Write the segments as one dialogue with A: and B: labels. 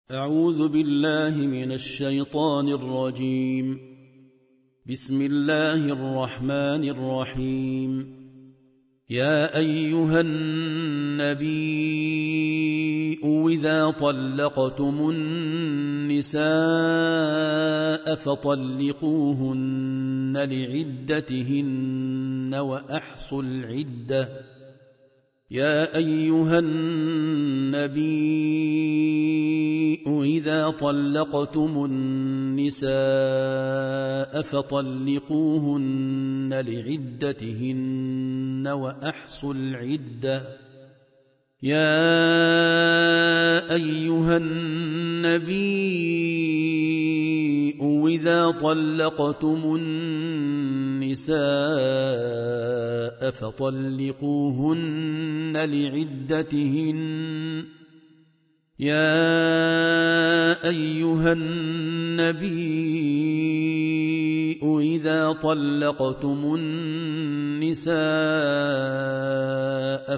A: أعوذ بالله من الشيطان الرجيم. بسم الله الرحمن الرحيم. يا أيها النبي إذا طلقتم النساء فطلقوهن لعدتهن وأحصوا العدة. يا أيها النبي إذا طلقتم النساء فطلقوهن لعدتهن وأحصوا العدة. يا أيها النبي إذا طلقتم النساء فطلقوهن لعدتهن. يا أيها النبي إذا طلقتم النساء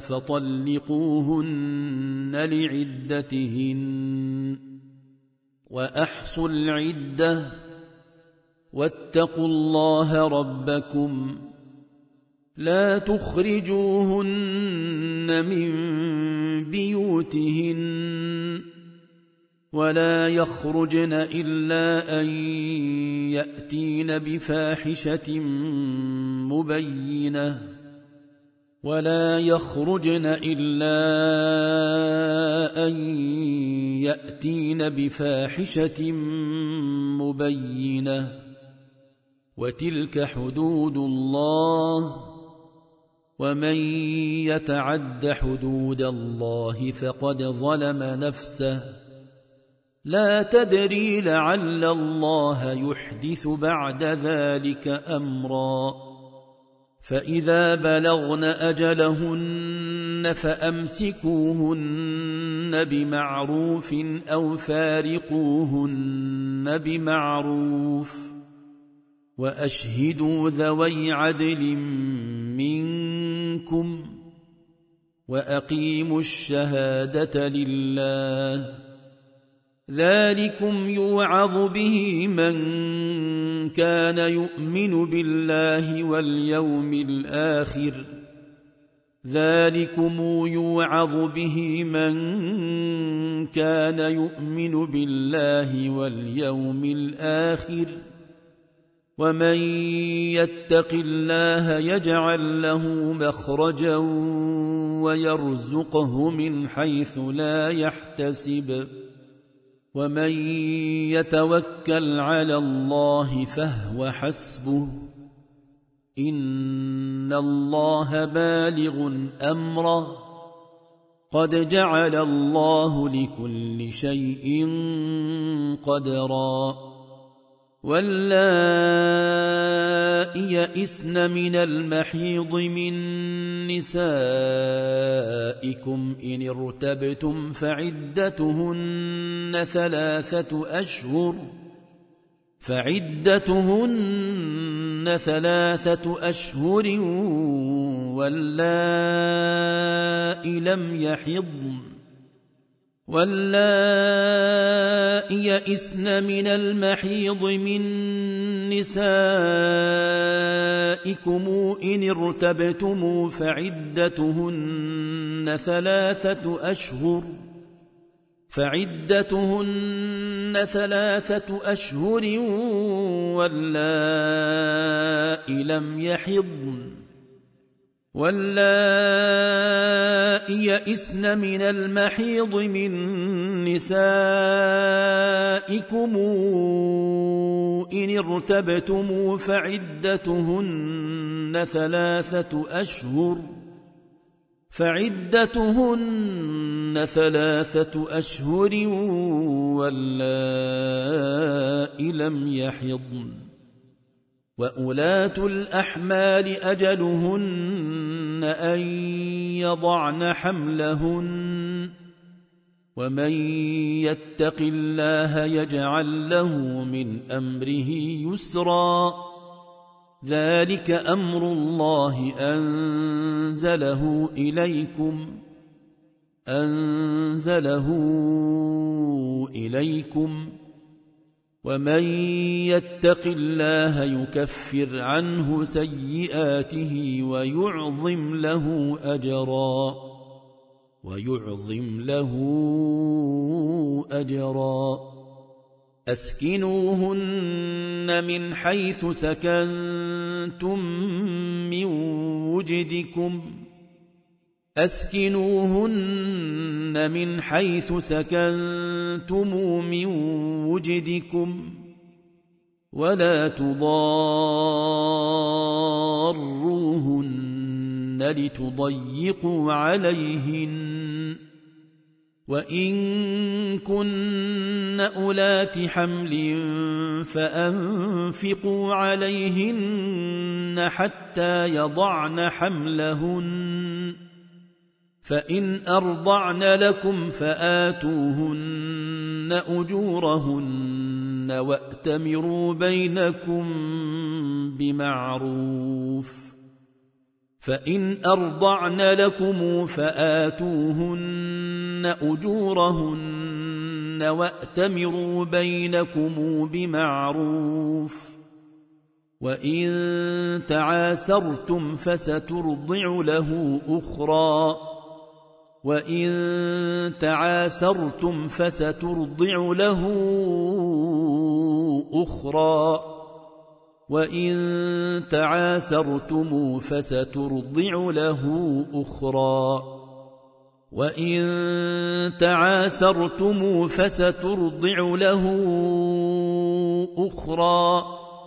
A: فطلقوهن لعدتهن وأحصوا العدة واتقوا الله ربكم لا تخرجوهن من بيوتهن ولا يخرجن إلا أن يأتين بفاحشة مبينة ولا يخرجن إلا أن يأتين بفاحشة مبينة وتلك حدود الله ومن يتعد حدود الله فقد ظلم نفسه لا تدري لعل الله يحدث بعد ذلك أمرا. فإذا بلغن أجلهن فأمسكوهن بمعروف أو فارقوهن بمعروف وأشهدوا ذوي عدل منكم وأقيموا الشهادة لله. ذلكم يوعظ به من كان يؤمن بالله واليوم الآخر. ذلكم يوعظ به من كان يؤمن بالله واليوم الآخر. ومن يتق الله يجعل له مخرجا ويرزقه من حيث لا يحتسب. ومن يتوكل على الله فهو حسبه إن الله بالغ أمره قد جعل الله لكل شيء قدرا. واللائي يئسن من المحيض من نسائكم إن ارتبتم فعدتهن ثلاثة أشهر واللائي يئسن من المحيض من نسائكم إن ارتبتم فعدتهن ثلاثة أشهر واللائي يئسن من المحيض من نسائكم إن ارتبتم فعدتهن ثلاثة أشهر واللائي لم يحضن. وأولاة الأحمال أجلهن أن يضعن حملهن ومن يتق الله يجعل له من أمره يسرا. ذلك أمر الله أنزله إليكم إليكم ومن يتق الله يكفر عنه سيئاته ويعظم له أجرا أسكنوهن من حيث سكنتم من وجدكم ولا تضاروهن لتضيقوا عليهن وإن كن أولات حمل فأنفقوا عليهن حتى يضعن حملهن فإن أرضعن لكم فآتوهن أجورهن وأتمروا بينكم بمعروف فإن أرضعن لكم فآتوهن أجورهن وأتمروا بينكم بمعروف وإن تعاسرتم فسترضع له أخرى وإن تعاسرتم فسترضع له أخرى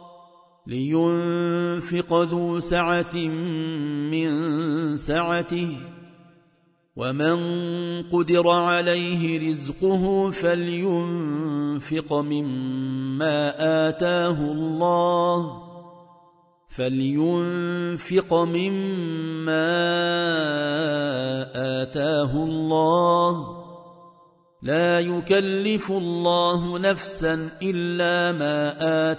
A: لينفق ذو سعة من سعته ومن قدر عليه رزقه فلينفق مما آتاه الله لا يكلف الله نفسا إلا ما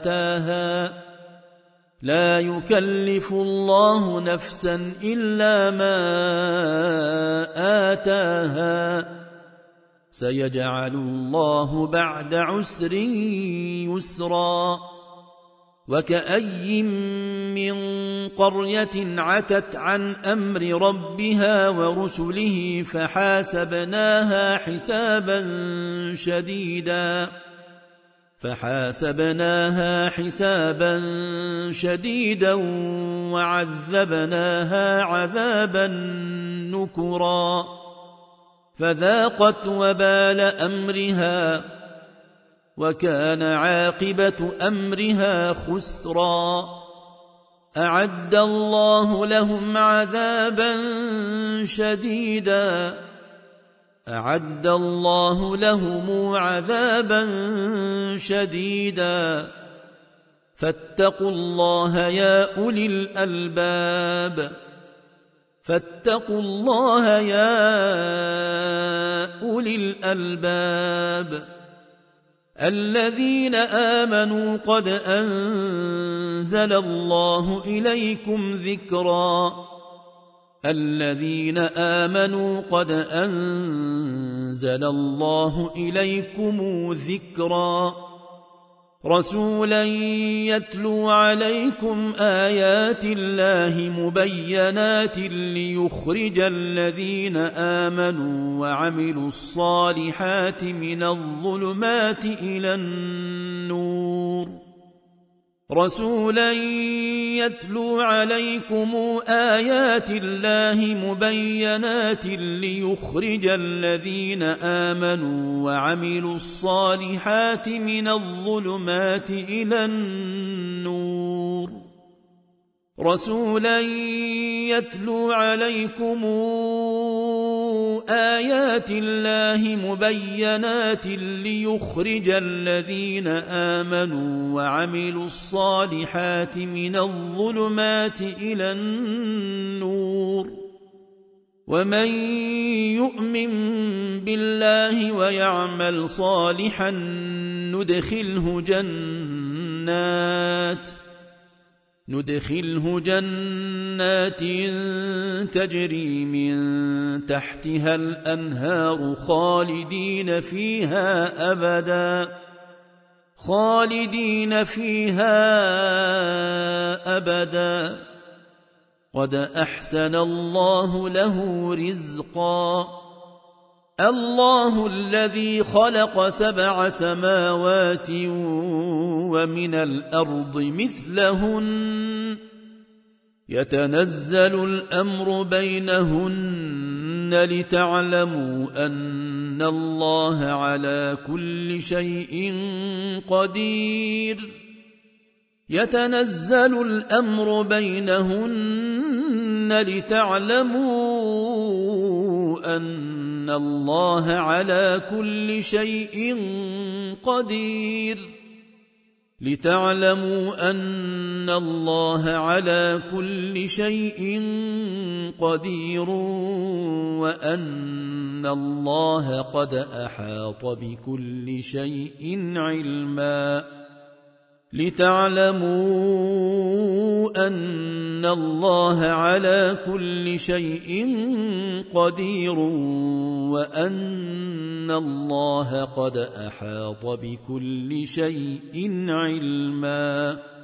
A: آتاها سيجعل الله بعد عسر يسرا وكأي من قرية عتت عن أمر ربها ورسله فحاسبناها حسابا شديدا وعذبناها عذابا نكرا فذاقت وبال أمرها وكان عاقبة أمرها خسرا أعد الله لهم عذابا شديدا فاتقوا الله يا أولي الألباب الذين آمنوا قد أنزل الله إليكم ذكرا رسولا يتلو عليكم آيات الله مبينات ليخرج الذين آمنوا وعملوا الصالحات من الظلمات إلى النور رسولا يتلو عليكم آيات الله مبينات ليخرج الذين آمنوا وعملوا الصالحات من الظلمات إلى النور ومن يؤمن بالله ويعمل صالحا ندخله جنات تجري من تحتها الأنهار خالدين فيها أبدا قد أحسن الله له رزقا الله الذي خلق 7 سماوات ومن الأرض مثلهن يتنزل الأمر بينهن لتعلموا أن الله على كل شيء قدير يتنزل الأمر بينهن لتعلموا أن الله على كل شيء قدير وأن الله قد أحاط بكل شيء علما لتعلموا أن الله على كل شيء قدير وأن الله قد أحاط بكل شيء علما